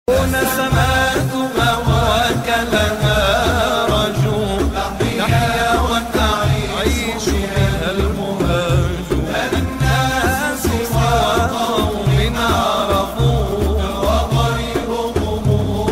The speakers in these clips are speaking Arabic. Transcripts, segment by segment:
نسماتها وكلها رجوع نحيا ونعيش بها المهاج الناس سوى قوم عرفوا وغيرهم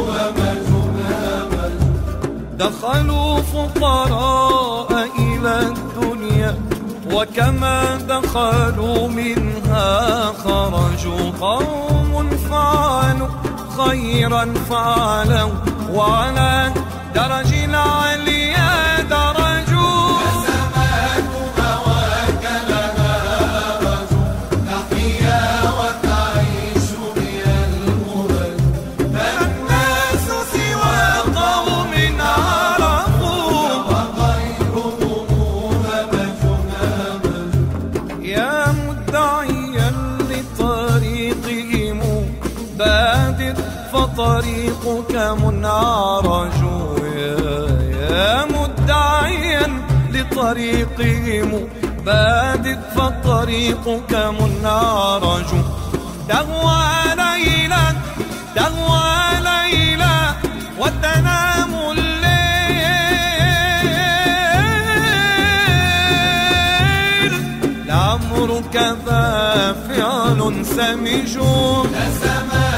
همج دخلوا فقراء إلى الدنيا وكما دخلوا منها خرجوا قوم فعلوا خيرا فعلوا وعلى درج العليا درجوا نسماتها وكلها رجوا نحيا وتعيش بها المهج الناس سوى قوم عرفوا وغيرهم همج يا مدعيا لطريقهم بادر فطريقك منعرج يا مدعيا لطريقهم بادر فطريقك منعرج تغوى ليلا تغوى ليلا وتنام الليل لعمرك ذا فعل سمج